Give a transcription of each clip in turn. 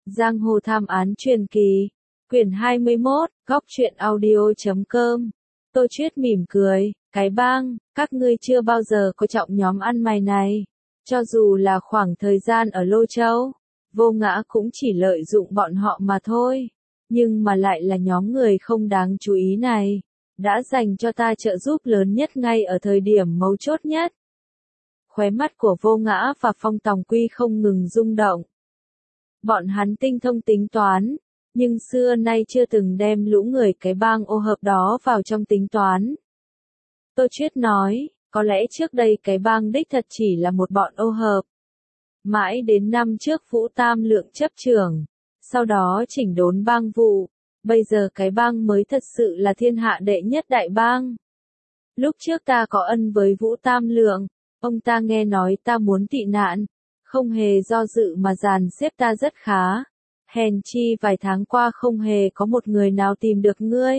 Giang hồ thám án truyền kỳ, quyển 21, góc truyện audio.com. Tô Chuyết mỉm cười, cái bang, các ngươi chưa bao giờ có trọng nhóm ăn mày này. Cho dù là khoảng thời gian ở Lô Châu, Vô Ngã cũng chỉ lợi dụng bọn họ mà thôi. Nhưng mà lại là nhóm người không đáng chú ý này, đã dành cho ta trợ giúp lớn nhất ngay ở thời điểm mấu chốt nhất. Khóe mắt của Vô Ngã và Phong Tòng Quy không ngừng rung động. Bọn hắn tinh thông tính toán, nhưng xưa nay chưa từng đem lũ người cái bang ô hợp đó vào trong tính toán. Tô Chuyết nói, có lẽ trước đây cái bang đích thật chỉ là một bọn ô hợp. Mãi đến năm trước Vũ Tam Lượng chấp trưởng, sau đó chỉnh đốn bang vụ, bây giờ cái bang mới thật sự là thiên hạ đệ nhất đại bang. Lúc trước ta có ân với Vũ Tam Lượng, ông ta nghe nói ta muốn tị nạn, không hề do dự mà dàn xếp ta rất khá. Hèn chi vài tháng qua không hề có một người nào tìm được ngươi.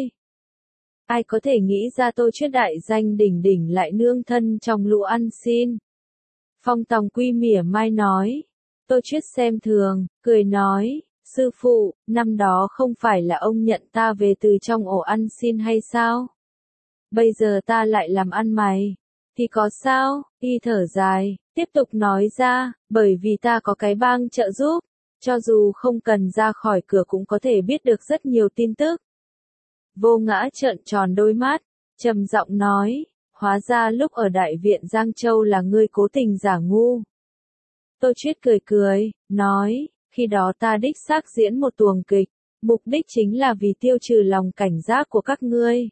Ai có thể nghĩ ra Tô Chuyết đại danh đỉnh đỉnh lại nương thân trong lũ ăn xin. Phong Tòng Quy mỉa mai nói. Tô Chuyết xem thường, cười nói, sư phụ, năm đó không phải là ông nhận ta về từ trong ổ ăn xin hay sao? Bây giờ ta lại làm ăn mày. Thì có sao? Y thở dài, tiếp tục nói ra, bởi vì ta có cái bang trợ giúp. Cho dù không cần ra khỏi cửa cũng có thể biết được rất nhiều tin tức. Vô Ngã trợn tròn đôi mắt, trầm giọng nói, hóa ra lúc ở Đại viện Giang Châu là ngươi cố tình giả ngu. Tô Chuyết cười cười, nói, khi đó ta đích xác diễn một tuồng kịch, mục đích chính là vì tiêu trừ lòng cảnh giác của các ngươi.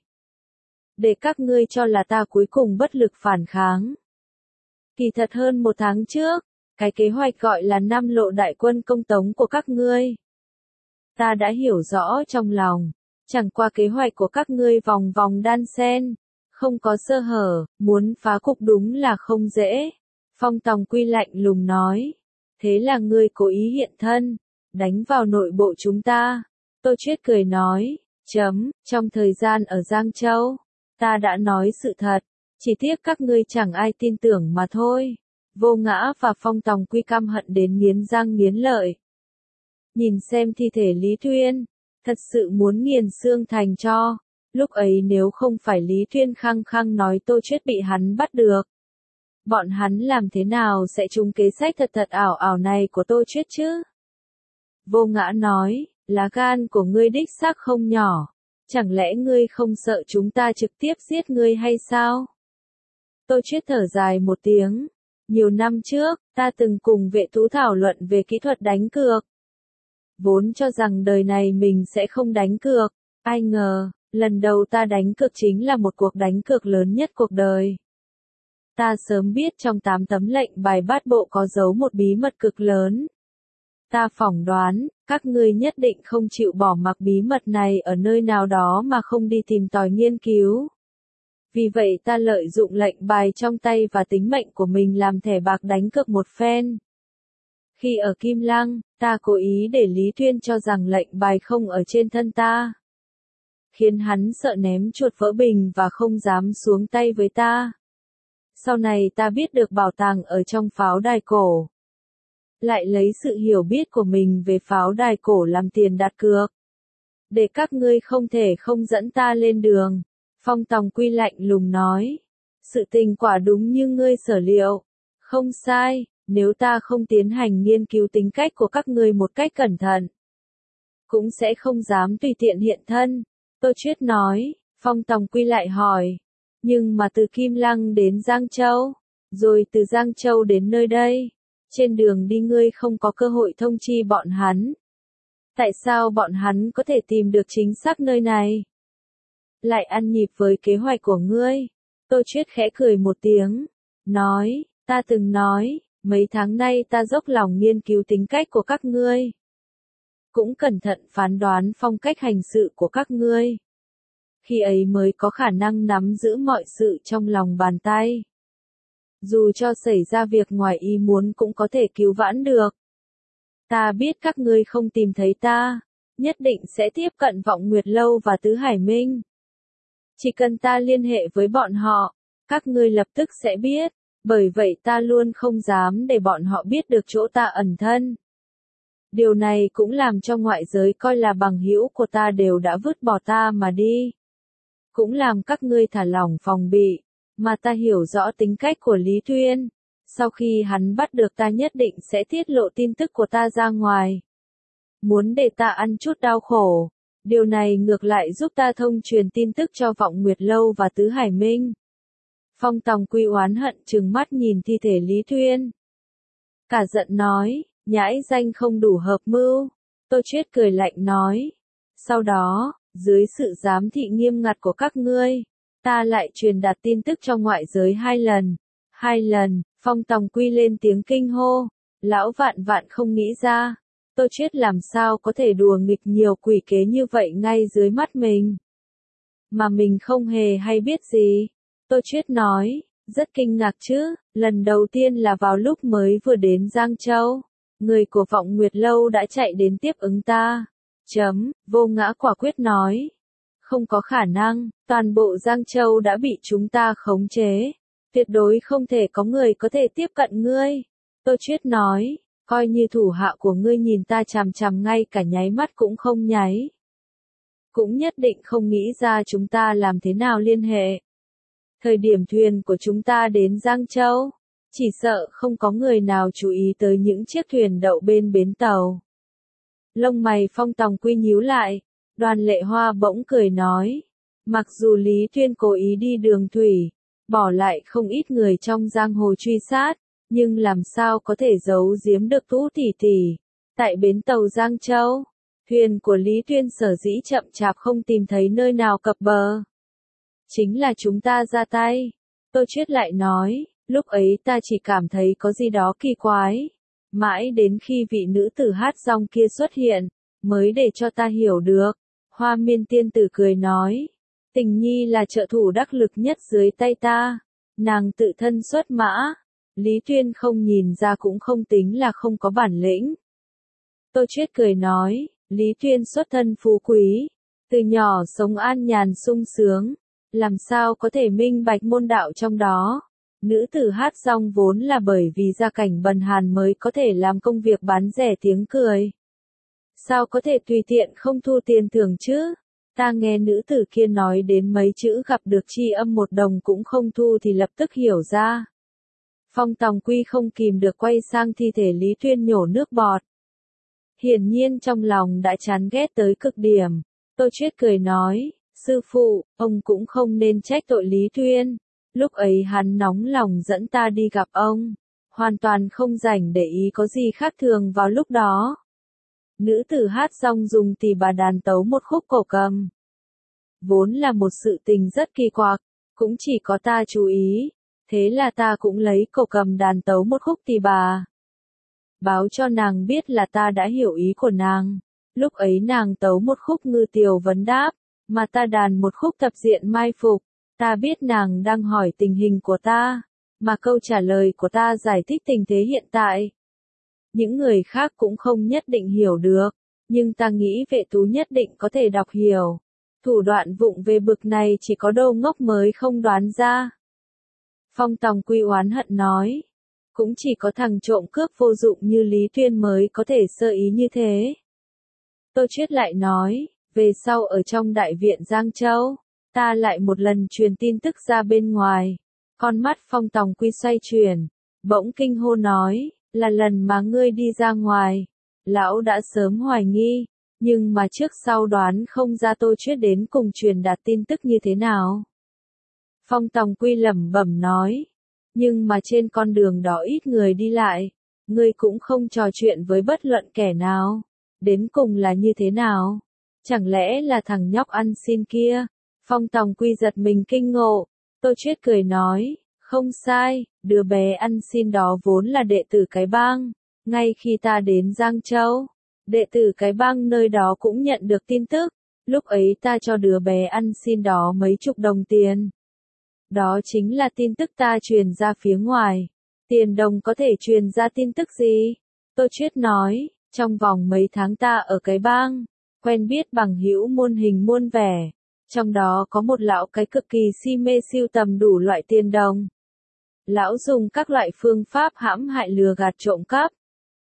Để các ngươi cho là ta cuối cùng bất lực phản kháng. Kỳ thật hơn một tháng trước, cái kế hoạch gọi là 5 lộ đại quân công tống của các ngươi. Ta đã hiểu rõ trong lòng, chẳng qua kế hoạch của các ngươi vòng vòng đan xen, không có sơ hở, muốn phá cục đúng là không dễ. Phong Tòng Quy lạnh lùng nói, thế là ngươi cố ý hiện thân, đánh vào nội bộ chúng ta. Tô Chuyết cười nói, trong thời gian ở Giang Châu, ta đã nói sự thật, chỉ tiếc các ngươi chẳng ai tin tưởng mà thôi. Vô Ngã và Phong Tòng Quy căm hận đến nghiến răng nghiến lợi. Nhìn xem thi thể Lý Tuyên, thật sự muốn nghiền xương thành tro. Lúc ấy nếu không phải Lý Tuyên khăng khăng nói Tô Chuyết bị hắn bắt được, bọn hắn làm thế nào sẽ trúng kế sách thật ảo ảo này của Tô Chuyết chứ? Vô Ngã nói, lá gan của ngươi đích xác không nhỏ, chẳng lẽ ngươi không sợ chúng ta trực tiếp giết ngươi hay sao? Tô Chuyết thở dài một tiếng. Nhiều năm trước, ta từng cùng Vệ Tú thảo luận về kỹ thuật đánh cược. Vốn cho rằng đời này mình sẽ không đánh cược, ai ngờ, lần đầu ta đánh cược chính là một cuộc đánh cược lớn nhất cuộc đời. Ta sớm biết trong 8 tấm lệnh bài bát bộ có giấu một bí mật cực lớn. Ta phỏng đoán, các ngươi nhất định không chịu bỏ mặc bí mật này ở nơi nào đó mà không đi tìm tòi nghiên cứu. Vì vậy ta lợi dụng lệnh bài trong tay và tính mệnh của mình làm thẻ bạc đánh cược một phen. Khi ở Kim Lăng, ta cố ý để Lý Tuyên cho rằng lệnh bài không ở trên thân ta, khiến hắn sợ ném chuột vỡ bình và không dám xuống tay với ta. Sau này ta biết được bảo tàng ở trong pháo đài cổ, lại lấy sự hiểu biết của mình về pháo đài cổ làm tiền đặt cược, để các ngươi không thể không dẫn ta lên đường. Phong Tòng Quy lạnh lùng nói, sự tình quả đúng như ngươi sở liệu, không sai, nếu ta không tiến hành nghiên cứu tính cách của các ngươi một cách cẩn thận, cũng sẽ không dám tùy tiện hiện thân. Tô Chuyết nói. Phong Tòng Quy lại hỏi, nhưng mà từ Kim Lăng đến Giang Châu, rồi từ Giang Châu đến nơi đây, trên đường đi ngươi không có cơ hội thông chi bọn hắn. Tại sao bọn hắn có thể tìm được chính xác nơi này? Lại ăn nhịp với kế hoạch của ngươi. Tô Chuyết khẽ cười một tiếng, nói, ta từng nói, mấy tháng nay ta dốc lòng nghiên cứu tính cách của các ngươi, cũng cẩn thận phán đoán phong cách hành sự của các ngươi. Khi ấy mới có khả năng nắm giữ mọi sự trong lòng bàn tay. Dù cho xảy ra việc ngoài ý muốn cũng có thể cứu vãn được. Ta biết các ngươi không tìm thấy ta, nhất định sẽ tiếp cận Vọng Nguyệt Lâu và Tứ Hải Minh. Chỉ cần ta liên hệ với bọn họ, các ngươi lập tức sẽ biết, bởi vậy ta luôn không dám để bọn họ biết được chỗ ta ẩn thân. Điều này cũng làm cho ngoại giới coi là bằng hữu của ta đều đã vứt bỏ ta mà đi. Cũng làm các ngươi thả lỏng phòng bị, mà ta hiểu rõ tính cách của Lý Tuyên. Sau khi hắn bắt được ta nhất định sẽ tiết lộ tin tức của ta ra ngoài. Muốn để ta ăn chút đau khổ. Điều này ngược lại giúp ta thông truyền tin tức cho Vọng Nguyệt Lâu và Tứ Hải Minh. Phong Tòng Quy oán hận trừng mắt nhìn thi thể Lý Tuyên. Cả giận nói, nhãi danh không đủ hợp mưu. Tô Chuyết cười lạnh nói. Sau đó, dưới sự giám thị nghiêm ngặt của các ngươi, ta lại truyền đạt tin tức cho ngoại giới 2 lần. 2 lần, Phong Tòng Quy lên tiếng kinh hô. Lão vạn vạn không nghĩ ra. Tô Chuyết làm sao có thể đùa nghịch nhiều quỷ kế như vậy ngay dưới mắt mình. Mà mình không hề hay biết gì. Tô Chuyết nói, rất kinh ngạc chứ, lần đầu tiên là vào lúc mới vừa đến Giang Châu. Người của Vọng Nguyệt Lâu đã chạy đến tiếp ứng ta. Vô Ngã quả quyết nói. Không có khả năng, toàn bộ Giang Châu đã bị chúng ta khống chế. Tuyệt đối không thể có người có thể tiếp cận ngươi. Tô Chuyết nói, coi như thủ hạ của ngươi nhìn ta chằm chằm ngay cả nháy mắt cũng không nháy. Cũng nhất định không nghĩ ra chúng ta làm thế nào liên hệ. Thời điểm thuyền của chúng ta đến Giang Châu, chỉ sợ không có người nào chú ý tới những chiếc thuyền đậu bên bến tàu. Lông mày Phong Tòng Quy nhíu lại, Đoàn Lệ Hoa bỗng cười nói, mặc dù Lý Tuyên cố ý đi đường thủy, bỏ lại không ít người trong giang hồ truy sát, nhưng làm sao có thể giấu giếm được Tú tỷ tỷ. Tại bến tàu Giang Châu, thuyền của Lý Tuyên sở dĩ chậm chạp không tìm thấy nơi nào cập bờ. Chính là chúng ta ra tay. Tô Chuyết lại nói, lúc ấy ta chỉ cảm thấy có gì đó kỳ quái. Mãi đến khi vị nữ tử hát rong kia xuất hiện, mới để cho ta hiểu được. Hoa Miên tiên tử cười nói, Tình Nhi là trợ thủ đắc lực nhất dưới tay ta. Nàng tự thân xuất mã. Lý Tuyên không nhìn ra cũng không tính là không có bản lĩnh. Tô Chuyết cười nói, Lý Tuyên xuất thân phú quý, từ nhỏ sống an nhàn sung sướng, làm sao có thể minh bạch môn đạo trong đó. Nữ tử hát rong vốn là bởi vì gia cảnh bần hàn mới có thể làm công việc bán rẻ tiếng cười. Sao có thể tùy tiện không thu tiền thưởng chứ? Ta nghe nữ tử kia nói đến mấy chữ gặp được tri âm 1 đồng cũng không thu thì lập tức hiểu ra. Phong Tòng Quy không kìm được quay sang thi thể Lý Tuyên nhổ nước bọt. Hiển nhiên trong lòng đã chán ghét tới cực điểm. Tô Chuyết cười nói, sư phụ, ông cũng không nên trách tội Lý Tuyên. Lúc ấy hắn nóng lòng dẫn ta đi gặp ông. Hoàn toàn không rảnh để ý có gì khác thường vào lúc đó. Nữ tử hát rong dùng tỳ bà đàn tấu một khúc cổ cầm. Vốn là một sự tình rất kỳ quặc, cũng chỉ có ta chú ý. Thế là ta cũng lấy cổ cầm đàn tấu một khúc tỳ bà. Báo cho nàng biết là ta đã hiểu ý của nàng. Lúc ấy nàng tấu một khúc ngư tiều vấn đáp, mà ta đàn một khúc thập diện mai phục. Ta biết nàng đang hỏi tình hình của ta, mà câu trả lời của ta giải thích tình thế hiện tại. Những người khác cũng không nhất định hiểu được, nhưng ta nghĩ Vệ Tú nhất định có thể đọc hiểu. Thủ đoạn vụng về bực này chỉ có đồ ngốc mới không đoán ra. Phong Tòng Quy oán hận nói, cũng chỉ có thằng trộm cướp vô dụng như Lý Tuyên mới có thể sơ ý như thế. Tô Chuyết lại nói, về sau ở trong đại viện Giang Châu, ta lại một lần truyền tin tức ra bên ngoài. Con mắt Phong Tòng Quy xoay chuyển, bỗng kinh hô nói, là lần mà ngươi đi ra ngoài. Lão đã sớm hoài nghi, nhưng mà trước sau đoán không ra Tô Chuyết đến cùng truyền đạt tin tức như thế nào. Phong Tòng Quy lẩm bẩm nói, nhưng mà trên con đường đó ít người đi lại, ngươi cũng không trò chuyện với bất luận kẻ nào. Đến cùng là như thế nào? Chẳng lẽ là thằng nhóc ăn xin kia? Phong Tòng Quy giật mình kinh ngộ. Tô Chuyết cười nói, không sai, đứa bé ăn xin đó vốn là đệ tử cái bang. Ngay khi ta đến Giang Châu, đệ tử cái bang nơi đó cũng nhận được tin tức. Lúc ấy ta cho đứa bé ăn xin đó mấy chục đồng tiền. Đó chính là tin tức ta truyền ra phía ngoài. Tiền đồng có thể truyền ra tin tức gì? Tô Chuyết nói, trong vòng mấy tháng ta ở cái bang, quen biết bằng hữu muôn hình muôn vẻ. Trong đó có một lão cái cực kỳ si mê sưu tầm đủ loại tiền đồng. Lão dùng các loại phương pháp hãm hại lừa gạt trộm cắp.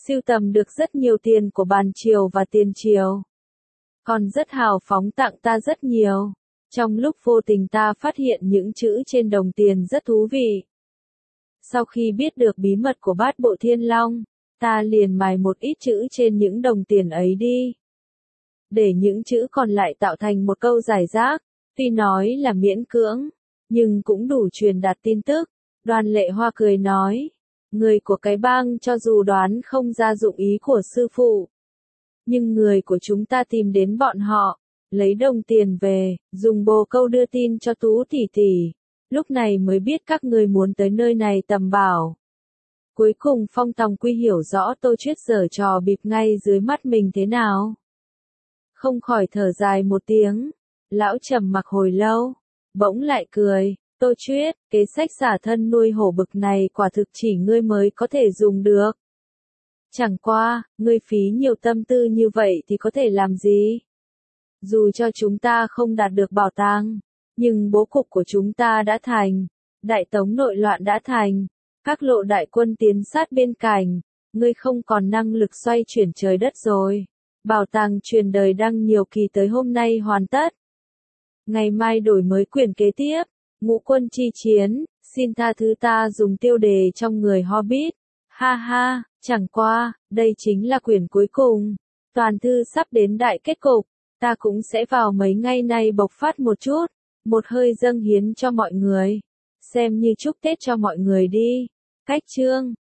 sưu tầm được rất nhiều tiền của bàn triều và tiền triều. Còn rất hào phóng tặng ta rất nhiều. Trong lúc vô tình ta phát hiện những chữ trên đồng tiền rất thú vị. Sau khi biết được bí mật của bát bộ thiên long, ta liền mài một ít chữ trên những đồng tiền ấy đi. Để những chữ còn lại tạo thành một câu giải rác, tuy nói là miễn cưỡng, nhưng cũng đủ truyền đạt tin tức. Đoàn Lệ Hoa cười nói, người của cái bang cho dù đoán không ra dụng ý của sư phụ, nhưng người của chúng ta tìm đến bọn họ, lấy đồng tiền về, dùng bồ câu đưa tin cho Tú tỷ tỷ, lúc này mới biết các người muốn tới nơi này tầm bảo. Cuối cùng Phong Tòng Quy hiểu rõ Tô Chuyết giở trò bịp ngay dưới mắt mình thế nào. Không khỏi thở dài một tiếng, lão trầm mặc hồi lâu, bỗng lại cười, Tô Chuyết, kế sách xả thân nuôi hổ bực này quả thực chỉ ngươi mới có thể dùng được. Chẳng qua, ngươi phí nhiều tâm tư như vậy thì có thể làm gì? Dù cho chúng ta không đạt được bảo tàng, nhưng bố cục của chúng ta đã thành, đại tống nội loạn đã thành, các lộ đại quân tiến sát bên cạnh, ngươi không còn năng lực xoay chuyển trời đất rồi. Bảo tàng truyền đời đăng nhiều kỳ tới hôm nay hoàn tất. Ngày mai đổi mới quyển kế tiếp, Ngũ Quân Chi Chiến, xin tha thứ ta dùng tiêu đề trong người Hobbit. Ha ha, chẳng qua, đây chính là quyển cuối cùng. Toàn thư sắp đến đại kết cục, ta cũng sẽ vào mấy ngày nay bộc phát một chút, một hơi dâng hiến cho mọi người. Xem như chúc Tết cho mọi người đi. Cách chương